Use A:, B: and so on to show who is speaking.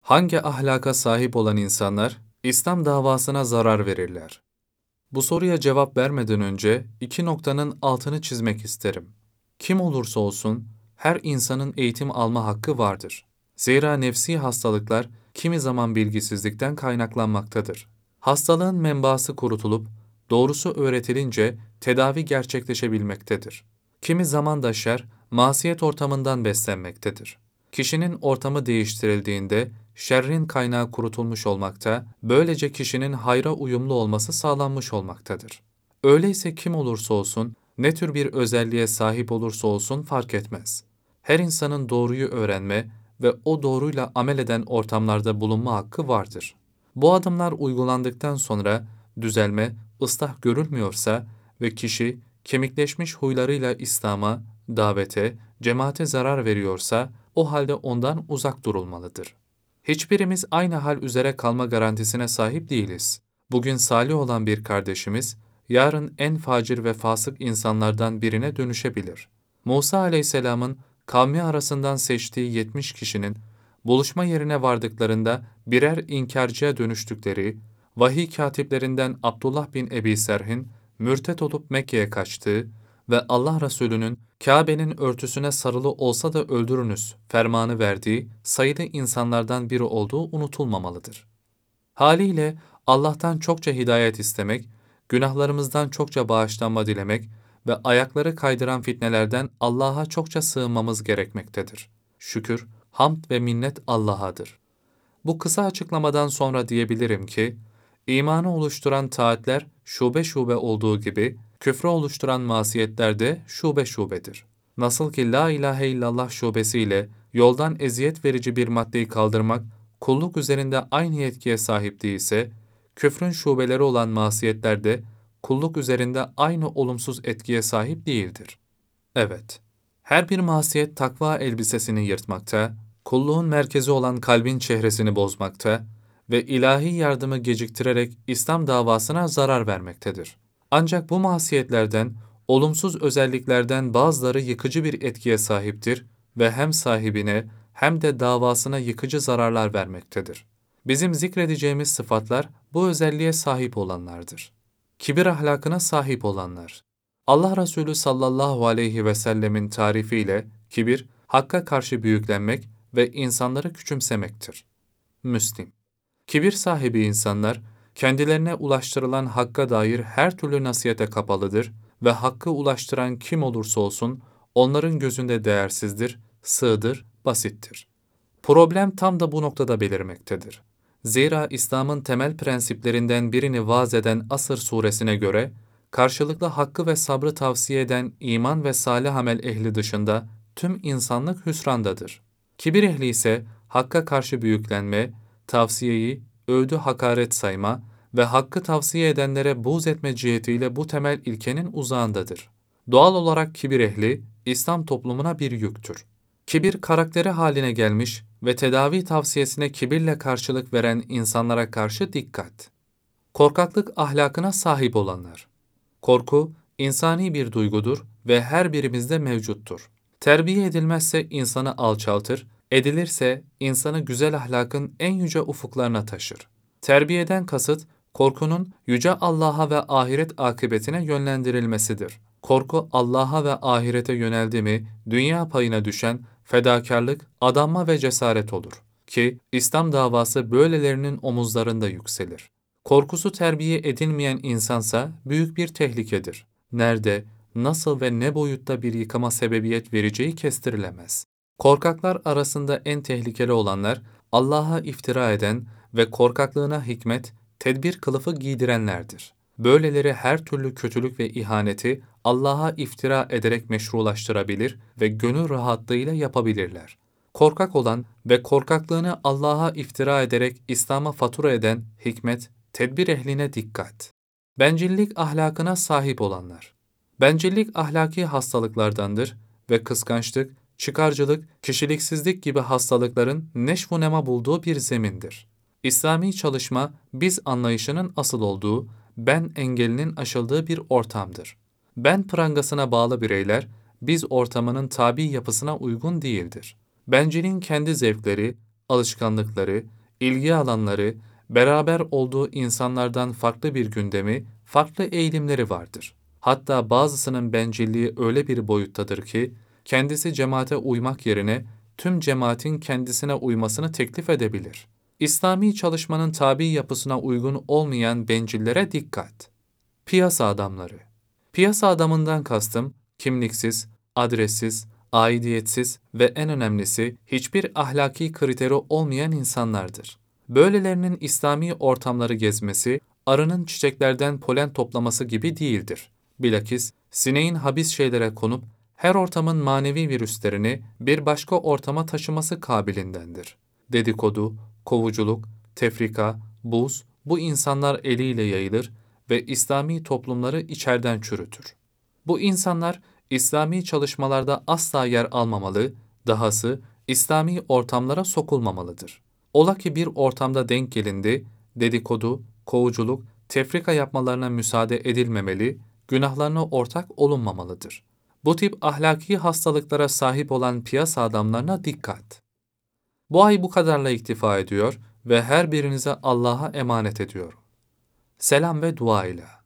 A: Hangi ahlaka sahip olan insanlar İslam davasına zarar verirler? Bu soruya cevap vermeden önce iki noktanın altını çizmek isterim. Kim olursa olsun her insanın eğitim alma hakkı vardır. Zira nefsi hastalıklar kimi zaman bilgisizlikten kaynaklanmaktadır. Hastalığın menbaası kurutulup doğrusu öğretilince tedavi gerçekleşebilmektedir. Kimi zaman da şer, masiyet ortamından beslenmektedir. Kişinin ortamı değiştirildiğinde şerrin kaynağı kurutulmuş olmakta, böylece kişinin hayra uyumlu olması sağlanmış olmaktadır. Öyleyse kim olursa olsun, ne tür bir özelliğe sahip olursa olsun fark etmez. Her insanın doğruyu öğrenme ve o doğruyla amel eden ortamlarda bulunma hakkı vardır. Bu adımlar uygulandıktan sonra düzelme, ıslah görülmüyorsa ve kişi kemikleşmiş huylarıyla İslam'a, davete, cemaate zarar veriyorsa, o halde ondan uzak durulmalıdır. Hiçbirimiz aynı hal üzere kalma garantisine sahip değiliz. Bugün salih olan bir kardeşimiz, yarın en facir ve fasık insanlardan birine dönüşebilir. Musa aleyhisselamın kavmi arasından seçtiği 70 kişinin buluşma yerine vardıklarında birer inkarcıya dönüştükleri, vahiy katiplerinden Abdullah bin Ebi Serh'in mürtet olup Mekke'ye kaçtığı ve Allah Resulü'nün Kabe'nin örtüsüne sarılı olsa da öldürünüz fermanı verdiği sayılı insanlardan biri olduğu unutulmamalıdır. Haliyle Allah'tan çokça hidayet istemek, günahlarımızdan çokça bağışlanma dilemek ve ayakları kaydıran fitnelerden Allah'a çokça sığınmamız gerekmektedir. Şükür, hamd ve minnet Allah'adır. Bu kısa açıklamadan sonra diyebilirim ki, imanı oluşturan taatler şube şube olduğu gibi, küfrü oluşturan masiyetler de şube şubedir. Nasıl ki la ilahe illallah şubesiyle yoldan eziyet verici bir maddeyi kaldırmak, kulluk üzerinde aynı yetkiye sahip değilse, küfrün şubeleri olan masiyetler de kulluk üzerinde aynı olumsuz etkiye sahip değildir. Evet, her bir masiyet takva elbisesini yırtmakta, kulluğun merkezi olan kalbin çehresini bozmakta ve ilahi yardımı geciktirerek İslam davasına zarar vermektedir. Ancak bu masiyetlerden, olumsuz özelliklerden bazıları yıkıcı bir etkiye sahiptir ve hem sahibine hem de davasına yıkıcı zararlar vermektedir. Bizim zikredeceğimiz sıfatlar bu özelliğe sahip olanlardır. Kibir ahlakına sahip olanlar. Allah Resulü sallallahu aleyhi ve sellemin tarifiyle kibir, hakka karşı büyüklenmek ve insanları küçümsemektir. Müslim. Kibir sahibi insanlar, kendilerine ulaştırılan hakka dair her türlü nasihate kapalıdır ve hakkı ulaştıran kim olursa olsun, onların gözünde değersizdir, sığdır, basittir. Problem tam da bu noktada belirmektedir. Zira İslam'ın temel prensiplerinden birini vaaz eden Asr suresine göre, karşılıklı hakkı ve sabrı tavsiye eden iman ve salih amel ehli dışında tüm insanlık hüsrandadır. Kibir ehli ise hakka karşı büyüklenme, tavsiyeyi övdü hakaret sayma ve hakkı tavsiye edenlere buğz etme cihetiyle bu temel ilkenin uzağındadır. Doğal olarak kibir ehli, İslam toplumuna bir yüktür. Kibir karakteri haline gelmiş ve tedavi tavsiyesine kibirle karşılık veren insanlara karşı dikkat. Korkaklık ahlakına sahip olanlar. Korku, insani bir duygudur ve her birimizde mevcuttur. Terbiye edilmezse insanı alçaltır, edilirse insanı güzel ahlakın en yüce ufuklarına taşır. Terbiyeden kasıt, korkunun yüce Allah'a ve ahiret akıbetine yönlendirilmesidir. Korku Allah'a ve ahirete yöneldi mi, dünya payına düşen fedakarlık, adanma ve cesaret olur. Ki İslam davası böylelerinin omuzlarında yükselir. Korkusu terbiye edilmeyen insansa büyük bir tehlikedir. Nerede, nasıl ve ne boyutta bir yıkıma sebebiyet vereceği kestirilemez. Korkaklar arasında en tehlikeli olanlar, Allah'a iftira eden ve korkaklığına hikmet, tedbir kılıfı giydirenlerdir. Böyleleri her türlü kötülük ve ihaneti Allah'a iftira ederek meşrulaştırabilir ve gönül rahatlığıyla yapabilirler. Korkak olan ve korkaklığını Allah'a iftira ederek İslam'a fatura eden hikmet, tedbir ehline dikkat. Bencillik ahlakına sahip olanlar. Bencillik ahlaki hastalıklardandır ve kıskançlık, çıkarcılık, kişiliksizlik gibi hastalıkların neşv-u nema bulduğu bir zemindir. İslami çalışma, biz anlayışının asıl olduğu, ben engelinin aşıldığı bir ortamdır. Ben prangasına bağlı bireyler, biz ortamının tabi yapısına uygun değildir. Bencilin kendi zevkleri, alışkanlıkları, ilgi alanları, beraber olduğu insanlardan farklı bir gündemi, farklı eğilimleri vardır. Hatta bazısının bencilliği öyle bir boyuttadır ki, kendisi cemaate uymak yerine tüm cemaatin kendisine uymasını teklif edebilir. İslami çalışmanın tabii yapısına uygun olmayan bencillere dikkat. Piyasa adamları. Piyasa adamından kastım, kimliksiz, adressiz, aidiyetsiz ve en önemlisi hiçbir ahlaki kriteri olmayan insanlardır. Böylelerinin İslami ortamları gezmesi, arının çiçeklerden polen toplaması gibi değildir. Bilakis sineğin habis şeylere konup her ortamın manevi virüslerini bir başka ortama taşıması kabilindendir. Dedikodu, kovuculuk, tefrika, buz bu insanlar eliyle yayılır ve İslami toplumları içerden çürütür. Bu insanlar İslami çalışmalarda asla yer almamalı, dahası İslami ortamlara sokulmamalıdır. Ola ki bir ortamda denk gelindi, dedikodu, kovuculuk, tefrika yapmalarına müsaade edilmemeli, günahlarına ortak olunmamalıdır. Bu tip ahlaki hastalıklara sahip olan piyasa adamlarına dikkat. Bu ay bu kadarla iktifa ediyor ve her birinize Allah'a emanet ediyorum. Selam ve dua ile.